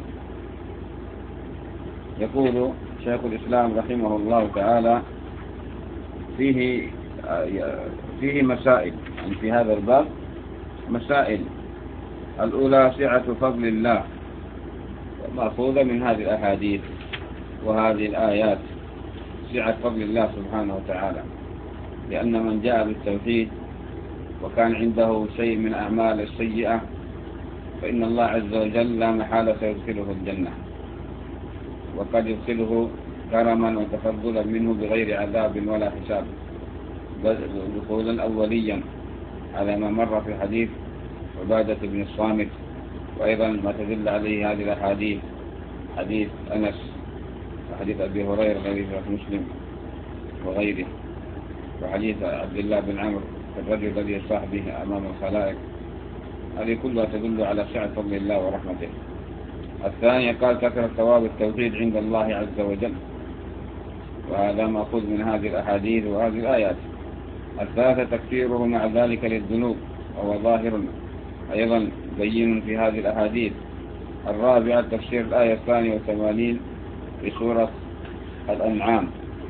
يقول شيخ الإسلام رحمه الله تعالى فيه فيه مسائل، يعني في هذا الباب مسائل. الأولى سعة فضل الله، مأخوذة من هذه الأحاديث وهذه الآيات، سعة فضل الله سبحانه وتعالى، لأن من جاء بالتوحيد وكان عنده شيء من أعمال السيئة فإن الله عز وجل لا محالة سيدخله الجنة، وقد يدخله كرما وتفضلا منه بغير عذاب ولا حساب، دخولا أوليا على ما مر في حديث عبادة بن الصامت، وأيضا ما تدل عليه هذه الأحاديث، حديث أنس وحديث أبي هريرة الذي في مسلم وغيره، وحديث عبد الله بن عمرو الرجل الذي يصاح به أمام الخلائق. هذه كلها تدل على سعة فضل الله ورحمته. الثانية قال كثرة ثواب التوحيد عند الله عز وجل، وهذا مأخوذ من هذه الأحاديث وهذه الآيات. الثالثة تكفيره مع ذلك للذنوب، وهو ظاهر أيضا بين في هذه الأحاديث. الرابعة تفسير الآية الثانية والثمانين في سورة الأنعام،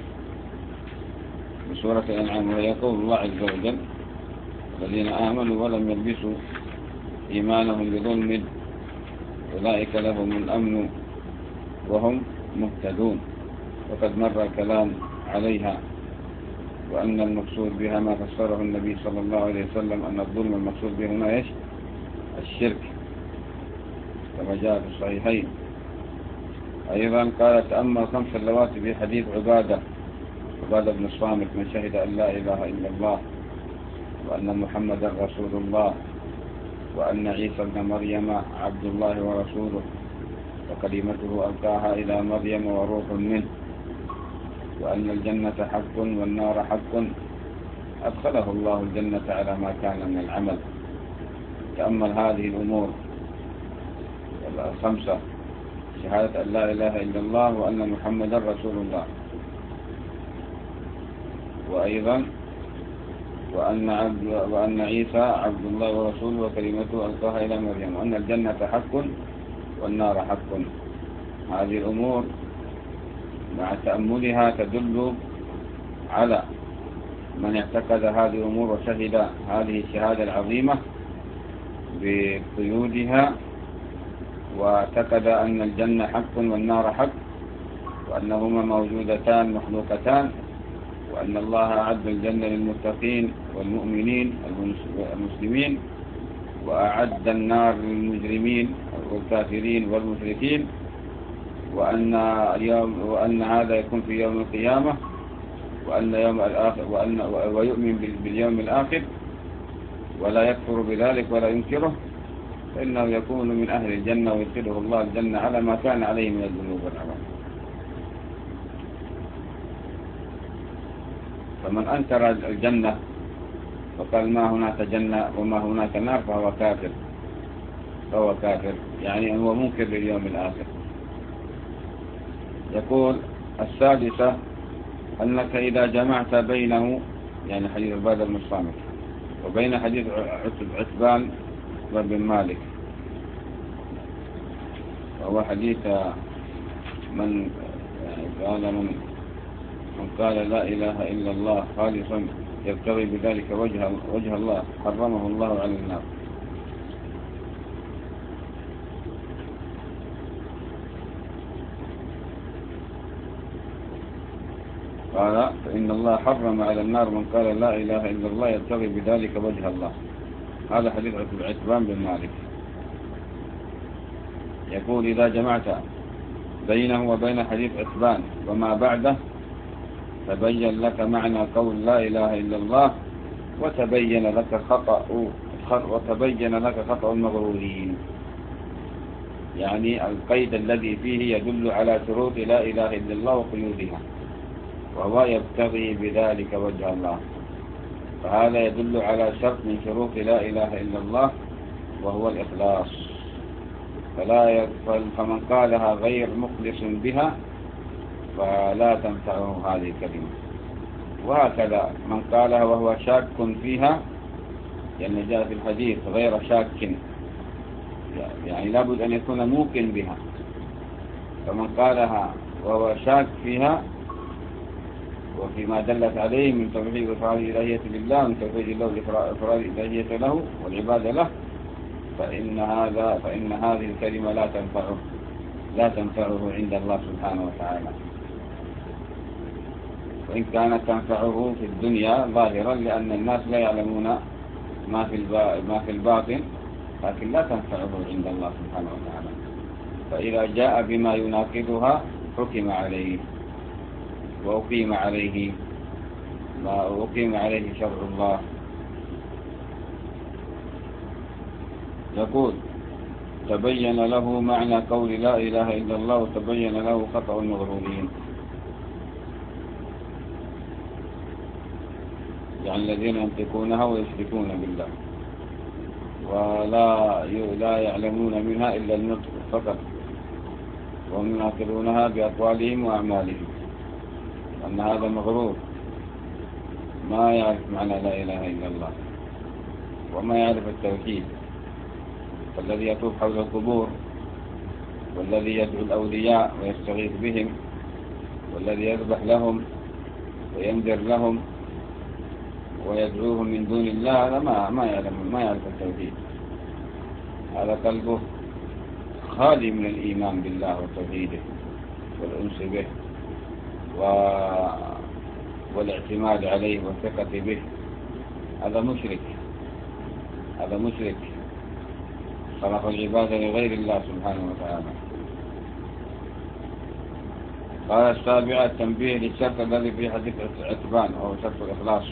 في سورة الأنعام، وهي قول الله عز وجل: الذين آمنوا ولم يلبسوا إيمانهم بظلم أولئك لهم الأمن وهم مهتدون. وقد مر الكلام عليها، وأن المقصود بها ما فسره النبي صلى الله عليه وسلم، أن الظلم المقصود به هنا إيش؟ الشرك، كما جاء في الصحيحين. أيضا قال: تأمل خمس اللواتي في حديث عبادة عبادة بن الصامت: من شهد أن لا إله إلا الله وأن محمدا رسول الله وأن عيسى ابن مريم عبد الله ورسوله وكلمته ألقاها إلى مريم وروح منه وأن الجنة حق والنار حق أدخله الله الجنة على ما كان من العمل. تأمل هذه الأمور الخمسة: شهادة أن لا إله إلا الله وأن محمدا رسول الله، وأيضا وأن, عبد وأن عيسى عبد الله ورسوله وكلمته ألقاها إلى مريم، وأن الجنة حق والنار حق. هذه الأمور مع تأملها تدل على من اعتقد هذه الأمور وشهد هذه الشهادة العظيمة بقيودها، واعتقد أن الجنة حق والنار حق، وأنهما موجودتان مخلوقتان، وأن الله أعد الجنة للمتقين والمؤمنين المسلمين، وأعد النار للمجرمين والكافرين والمشركين، وأن اليوم وأن هذا يكون في يوم القيامة، وأن يوم الآخر وأن ويؤمن باليوم الآخر ولا يكفر بذلك ولا ينكره، فإنه يكون من أهل الجنة ويدخله الله الجنة على ما كان عليه من الذنوب والأعمال. فمن أنكر الجنة وقال ما هناك جنة وما هناك نار فهو كافر، فهو كافر يعني هو منكر لليوم الآخر. يقول: السادسة أنك إذا جمعت بينه، يعني حديث عبادة بن الصامت، وبين حديث عتبان بن مالك، وهو حديث من قال من من قال لا إله إلا الله خالصا يبتغي بذلك وجه وجه الله حرمه الله على النار. قال: فإن الله حرم على النار من قال لا إله إلا الله يبتغي بذلك وجه الله. هذا حديث عتبان بن مالك. يقول إذا جمعت بينه وبين حديث عتبان وما بعده تبين لك معنى قول لا إله إلا الله وتبين لك خطأ وتبين لك خطأ المغرورين. يعني القيد الذي فيه يدل على شروط لا إله إلا الله وقيودها، وهو يبتغي بذلك وجه الله، فهذا يدل على شرط من شروط لا إله إلا الله وهو الإخلاص. فلا يغفل فمن قالها غير مخلص بها فلا تنفعه هذه الكلمة. وهكذا من قالها وهو شاك فيها، لأن يعني جاء في الحديث غير شاك، يعني لابد أن يكون موقن بها. فمن قالها وهو شاك فيها وفيما دلت عليه من توحيد إفراد الإلهية لله، من توحيد الله إفراد الإلهية له والعبادة له، فإن هذا فإن هذه الكلمة لا تنفعه لا تنفعه عند الله سبحانه وتعالى، وإن كانت تنفعه في الدنيا ظاهرا، لأن الناس لا يعلمون ما في ما في الباطن، لكن لا تنفعه عند الله سبحانه وتعالى. فإذا جاء بما يناقضها حكم عليه وأقيم عليه ما أقيم عليه شرع الله. يقول تبين له معنى قول لا إله إلا الله وتبين له خطأ المغرورين، يعني الذين ينطقونها ويشركون بالله ولا لا يعلمون منها إلا النطق فقط، وهم يناقضونها بأقوالهم وأعمالهم، أن هذا مغرور ما يعرف معنى لا إله إلا الله وما يعرف التوحيد. فالذي يطوف حول القبور، والذي يدعو الأولياء ويستغيث بهم، والذي يذبح لهم وينذر لهم ويدعوهم من دون الله، هذا ما ما يعلم ما يعرف التوحيد، هذا قلبه خالي من الإيمان بالله وتوحيده والأنس به والاعتماد عليه والثقة به. هذا مشرك هذا مشرك صرف العبادة لغير الله سبحانه وتعالى. قال السابعة التنبيه للشرط الذي في حديث عتبان أو شرط الإخلاص.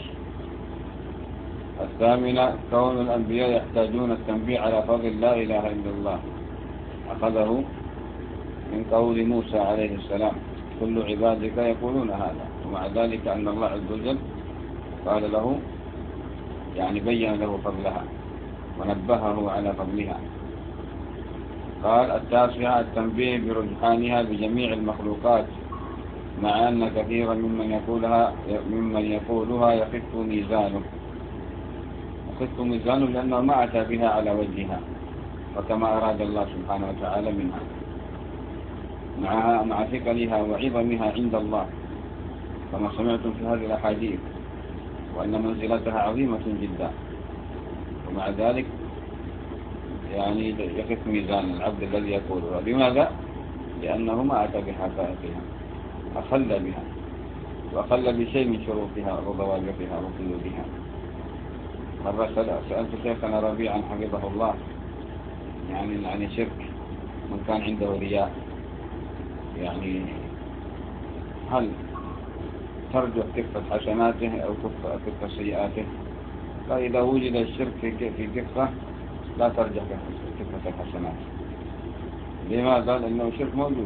الثامنة كون الأنبياء يحتاجون التنبيه على فضل لا إله إلا الله، أخذه من قول موسى عليه السلام كل عبادك يقولون هذا، ومع ذلك أن الله عز وجل قال له يعني بين له فضلها ونبهه على فضلها. قال التاسعة التنبيه برجحانها بجميع المخلوقات، مع أن كثيرا ممن يقولها ممن يقولها يخف ميزانه يخف ميزانه لأنه ما أتى بها على وجهها وكما أراد الله سبحانه وتعالى منها، مع مع ثقلها وعظمها عند الله كما سمعتم في هذه الأحاديث، وأن منزلتها عظيمة جدا، ومع ذلك يعني يخف ميزان العبد الذي يقولها. لماذا؟ لأنه ما أتى بحقائقها، أخل بها وأخل بشيء من شروطها وضوابطها وقيودها. مرة سألت شيخنا ربيعا حفظه الله يعني عن شرك من كان عنده رياء، يعني هل ترجح كفة حسناته أو كفة سيئاته؟ فإذا وجد الشرك في كفة لا ترجح كفة الحسنات. لماذا؟ لأنه شرك موجود،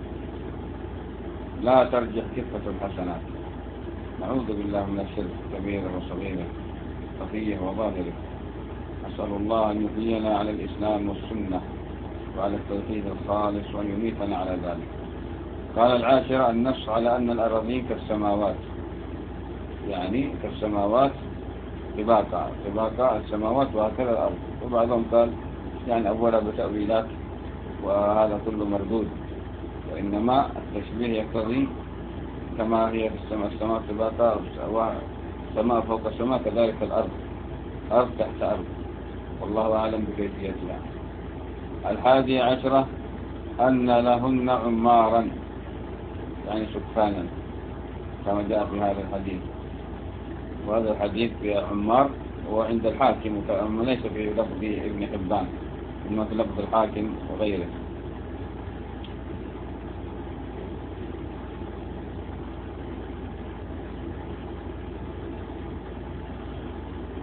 لا ترجح كفة الحسنات. نعوذ بالله من الشرك كبيرة وصغيرة، خفية وظاهرة. أسأل الله أن يحيينا على الإسلام والسنة وعلى التوحيد الخالص وأن يميتنا على ذلك. قال العاشرة النص على أن الأراضين كالسماوات، يعني كالسماوات طباقا طباقا السماوات وهكذا الأرض. وبعضهم قال يعني أولا بتأويلات، وهذا كله مردود، وإنما التشبيه يقتضي كما هي في السماء السماء طباقا سماء فوق السماء، كذلك الأرض أرض تحت أرض، والله أعلم بكيفيتها. الحادي عشرة أن لهن عمارا، يعني سكانا كما جاء في هذا الحديث، وهذا الحديث في عمار هو عند الحاكم وليس في لفظ ابن حبان، إنما في لفظ الحاكم وغيره.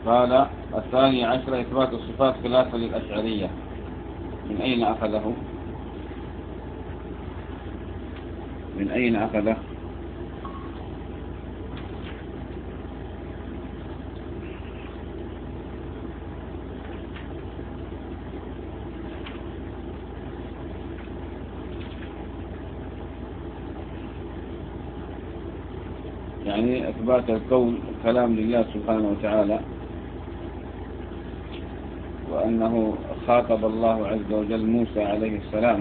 قال الثاني عشر إثبات الصفات خلافا للأشعرية. من أين أخذه؟ من أين أخذه؟ يعني إثبات الكون كلام لله سبحانه وتعالى، وأنه خاطب الله عز وجل موسى عليه السلام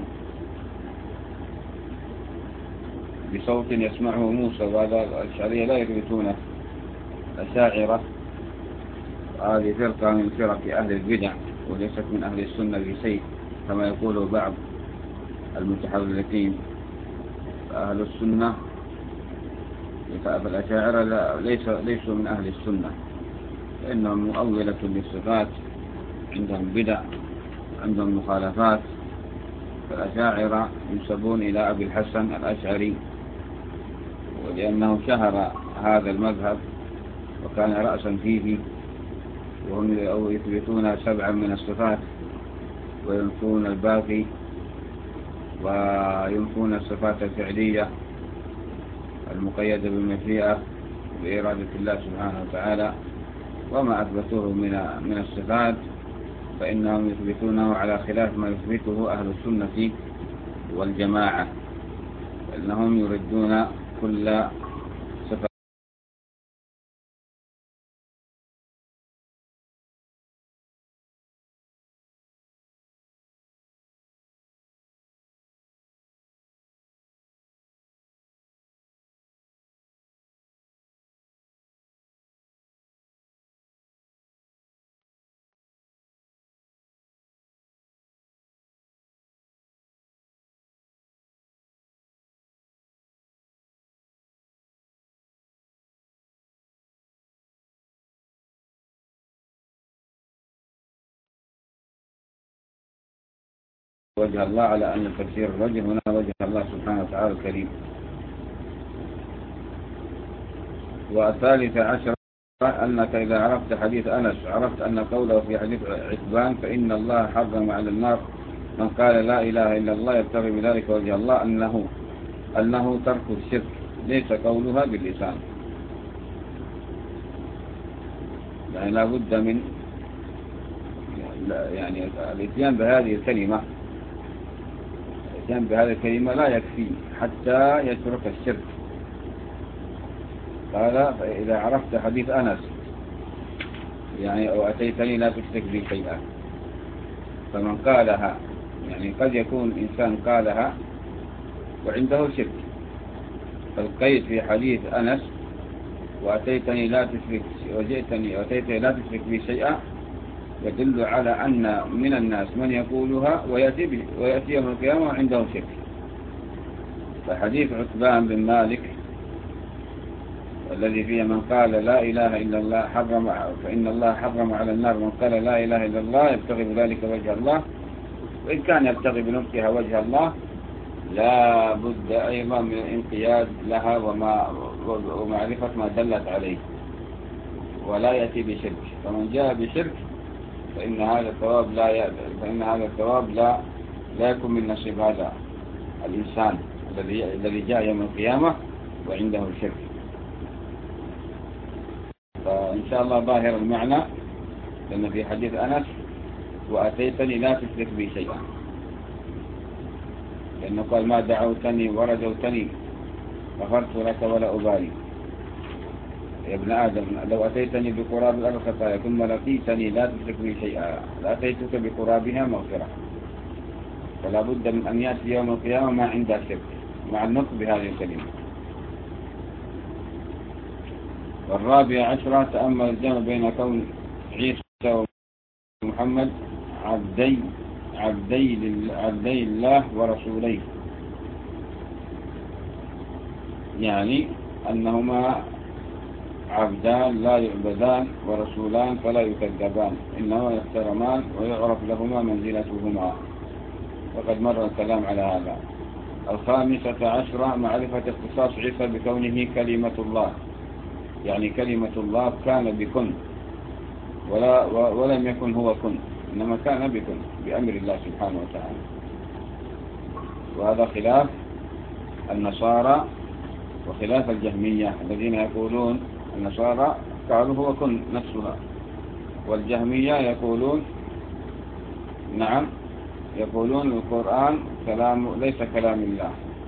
بصوت يسمعه موسى، وهذا الأشعرية لا يثبتونه. الأشاعرة هذه فرقة من فرق أهل البدع، وليست من أهل السنة بشيء كما يقول بعض المتحولين. فأهل السنة فالأشاعرة ليس ليسوا من أهل السنة، فإنهم مؤولة للصفات، عندهم بدع، عندهم مخالفات. فالأشاعرة ينسبون إلى أبي الحسن الأشعري، ولأنه شهر هذا المذهب وكان رأسا فيه، وهم يثبتون سبعا من الصفات وينفون الباقي، وينفون الصفات الفعلية المقيدة بالمشيئة بإرادة الله سبحانه وتعالى. وما أثبتوه من من الصفات فإنهم يثبتونه على خلاف ما يثبته أهل السنة والجماعة، فإنهم يردون كل صفة. وجه الله على أن تفسير الوجه هنا وجه الله سبحانه وتعالى الكريم. والثالث عشر أنك إذا عرفت حديث أنس عرفت أن قوله في حديث عتبان فإن الله حرم على النار من قال لا إله إلا الله يبتغي بذلك وجه الله، أنه أنه ترك الشرك ليس قولها باللسان. يعني لا بد من يعني الاتيان بهذه الكلمة. الاتيان بهذه الكلمة لا يكفي حتى يترك الشرك. قال فإذا عرفت حديث أنس يعني أو أتيتني لا تشرك بي شيئا، فمن قالها يعني قد يكون إنسان قالها وعنده شرك، فالقيد في حديث أنس وأتيتني لا تشرك وجئتني وأتيتني لا تشرك بي شيئا يدل على أن من الناس من يقولها ويأتي, به ويأتي يوم القيامة وعنده شرك. فحديث عتبان بن مالك الذي فيه من قال لا إله إلا الله حرم فإن الله حرم على النار من قال لا إله إلا الله يبتغي بذلك وجه الله، وإن كان يبتغي بنفسها وجه الله لا بد أيضا من الانقياد لها وما ومعرفة ما دلت عليه، ولا يأتي بشرك. فمن جاء بشرك فإن هذا الثواب لا فإن هذا الثواب لا لا يكون من نصيب هذا الإنسان الذي الذي جاء يوم القيامة وعنده شرك. فإن شاء الله ظاهر المعنى، لأن في حديث أنس وأتيتني لا تشرك بي شيئا، لأنه قال ما دعوتني ورجوتني غفرت لك ولا أبالي. يا ابن آدم لو أتيتني بقراب الأرض خطايا ثم لقيتني لا تشرك بي شيئا لأتيتك بقرابها مغفرة. فلا بد من أن يأتي يوم القيامة ما عنده شرك مع النطق بهذه الكلمة. والرابع عشرة تأمل الجمع بين كون عيسى ومحمد عبدي عبدي عبدي الله ورسوليه، يعني أنهما عبدان لا يعبدان ورسولان فلا يكذبان، إنهما يحترمان ويعرف لهما منزلتهما، وقد مر الكلام على هذا. الخامسة عشرة معرفة اختصاص عيسى بكونه كلمة الله، يعني كلمة الله كان بكن ولا ولم يكن هو كن، إنما كان بكن بأمر الله سبحانه وتعالى. وهذا خلاف النصارى وخلاف الجهمية الذين يقولون النصارى قالوا هو كن نفسها، والجهمية يقولون نعم يقولون القرآن كلام ليس كلام الله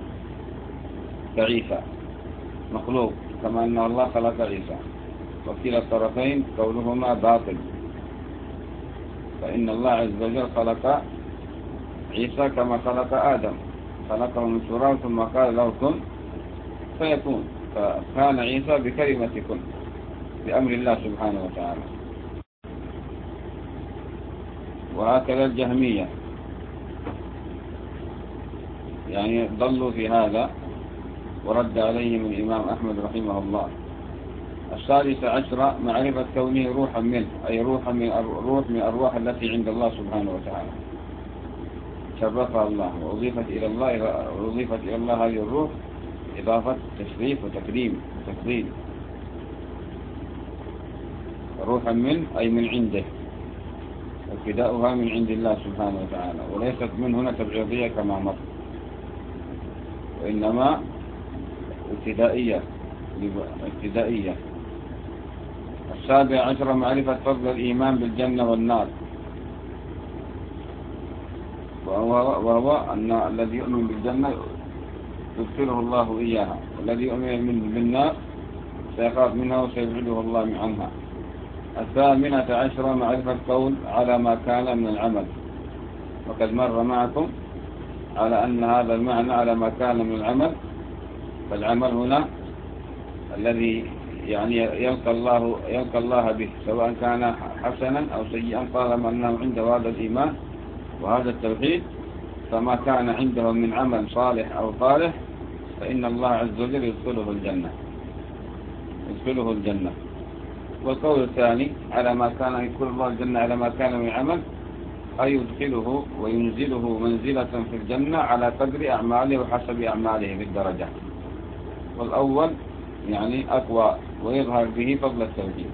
كعيسى مخلوق، كما أن الله خلق عيسى، وكلا الطرفين قولهما باطل. فإن الله عز وجل خلق عيسى كما خلق آدم، خلقه من تراب ثم قال له كن فيكون، فكان عيسى بكلمة كن بأمر الله سبحانه وتعالى. وهكذا الجهمية يعني ضلوا في هذا، ورد عليهم الإمام أحمد رحمه الله. السادس عشر معرفة كونه روحا منه، أي روحا من الروح من الأرواح التي عند الله سبحانه وتعالى شرفها الله، وأضيفت إلى الله وأضيفت إلى الله هذه الروح إضافة تشريف وتكريم وتفضيل. روحا منه أي من عنده، ابتداؤها من عند الله سبحانه وتعالى، وليست من هنا تبعيضية كما مر، وإنما ابتدائية ابتدائية. السابع عشر معرفة فضل الإيمان بالجنة والنار، وهو, وهو أن الذي يؤمن بالجنة يدخله الله إياها، والذي يؤمن بالنار سيخاف منها وسيبعده الله عنها. الثامنة عشر معرفة قول على ما كان من العمل، وقد مر معكم على أن هذا المعنى على ما كان من العمل، فالعمل هنا الذي يعني يلقى الله يلقى الله به، سواء كان حسنا أو سيئا، طالما أنه عنده هذا الإيمان وهذا التوحيد، فما كان عنده من عمل صالح أو طالح فإن الله عز وجل يدخله الجنة يدخله الجنة. والقول الثاني على ما كان يدخل الله الجنة على ما كان من عمل، أي يدخله وينزله منزلة في الجنة على قدر أعماله وحسب أعماله بالدرجة. والأول يعني أقوى ويظهر به فضل التوحيد.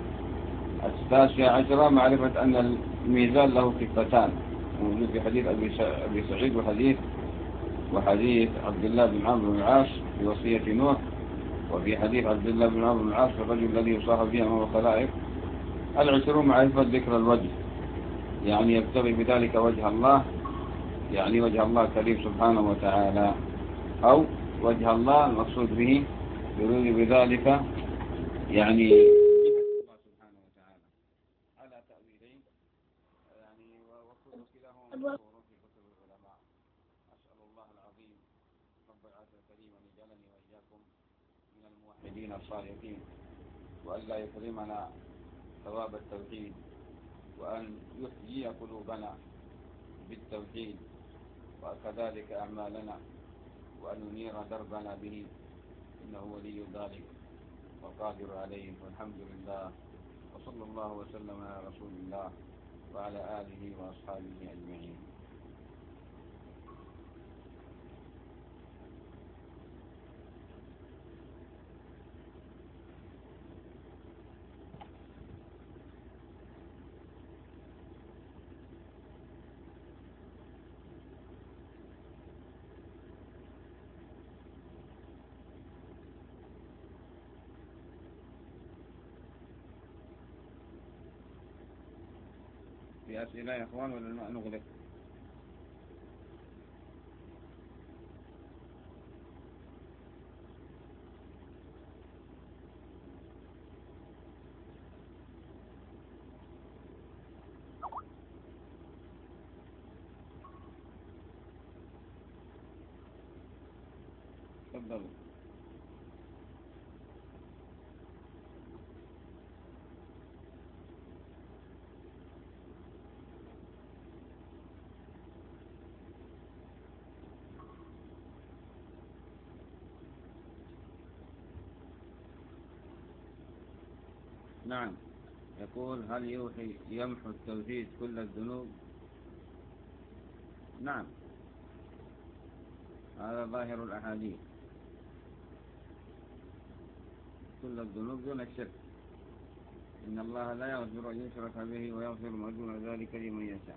التاسع عشر معرفة أن الميزان له كفتان، موجود في حديث أبي سعيد وحديث وحديث عبد الله بن عمرو بن العاص في وصية نوح، وفي حديث عبد الله بن عمرو بن العاص في الرجل الذي يصاحب به أمام الخلائق. العشرون معرفة ذكر الوجه، يعني يبتغي بذلك وجه الله، يعني وجه الله الكريم سبحانه وتعالى، أو وجه الله المقصود به يريد بذلك يعني الله سبحانه وتعالى على تأويلين، يعني وكلاهما مذكور في كتب العلماء. أسأل الله العظيم رب العرش الكريم أن يجعلني وإياكم من الموحدين الصالحين، وألا يكرمنا ثواب التوحيد، وأن يحيي قلوبنا بالتوحيد، وكذلك أعمالنا، وأن ينير دربنا به، إنه ولي ذلك والقادر عليه. والحمد لله، وصلى الله وسلم على رسول الله وعلى آله وأصحابه أجمعين. في أسئلة يا أخوان ولا نغلق؟ تفضلوا. نعم، يقول هل يوحي يمحو التوحيد كل الذنوب؟ نعم، هذا ظاهر الأحاديث، كل الذنوب دون الشرك، إن الله لا يغفر أن يشرك به ويغفر ما دون ذلك لمن يشاء.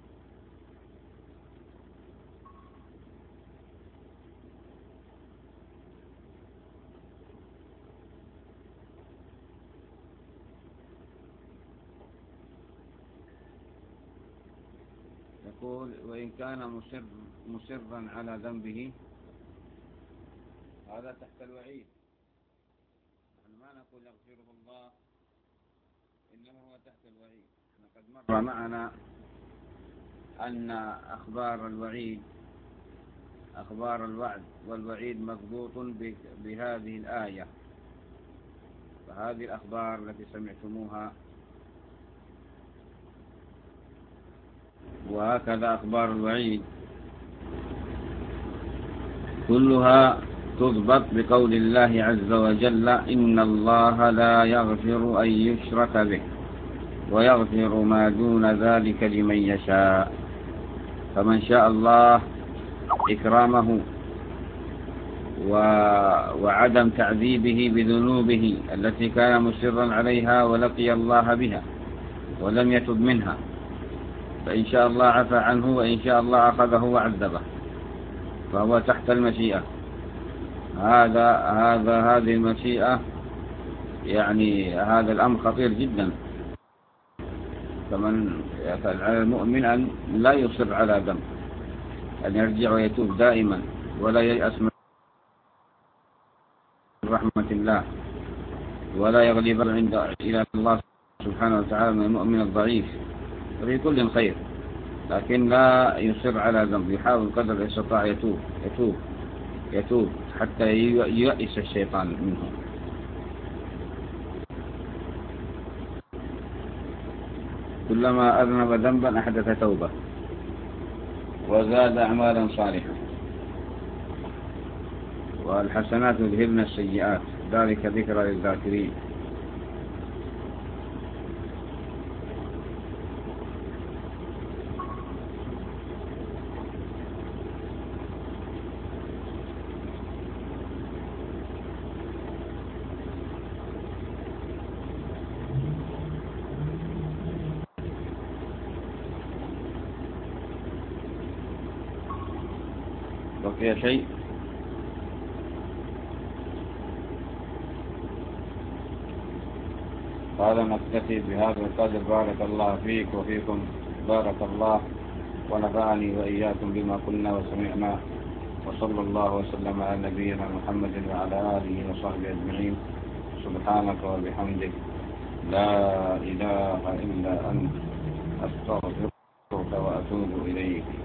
يقول وإن كان مصر مصرا على ذنبه، هذا تحت الوعيد. نحن ما نقول يغفره الله، إنما هو تحت الوعيد. لقد مر معنا أن أخبار الوعيد أخبار الوعد والوعيد مضبوط بهذه الآية. فهذه الأخبار التي سمعتموها وهكذا أخبار الوعيد كلها تضبط بقول الله عز وجل إن الله لا يغفر أن يشرك به ويغفر ما دون ذلك لمن يشاء. فمن شاء الله إكرامه وعدم تعذيبه بذنوبه التي كان مصرا عليها ولقي الله بها ولم يتب منها، فإن شاء الله عفى عنه وإن شاء الله أخذه وعذبه، فهو تحت المشيئة. هذا هذا هذه المشيئة، يعني هذا الأمر خطير جدا. فمن على المؤمن أن لا يصر على ذنب، أن يرجع ويتوب دائما ولا ييأس من رحمة الله، ولا يغلب عند إلى الله سبحانه وتعالى من المؤمن الضعيف في كل خير، لكن لا يصر على ذنب، يحاول قدر الاستطاع يتوب يتوب يتوب حتى ييأس الشيطان منه. كلما أذنب ذنبا أحدث توبة وزاد أعمالا صالحة، والحسنات يذهبن السيئات، ذلك ذكرى للذاكرين. بقي شيء؟ قال نكتفي بهذا القدر. بارك الله فيك وفيكم، بارك الله ونفعني وإياكم بما قلنا وسمعنا، وصلى الله وسلم على نبينا محمد وعلى آله وصحبه أجمعين. سبحانك وبحمدك، لا إله إلا أنت، أستغفرك وأتوب إليك.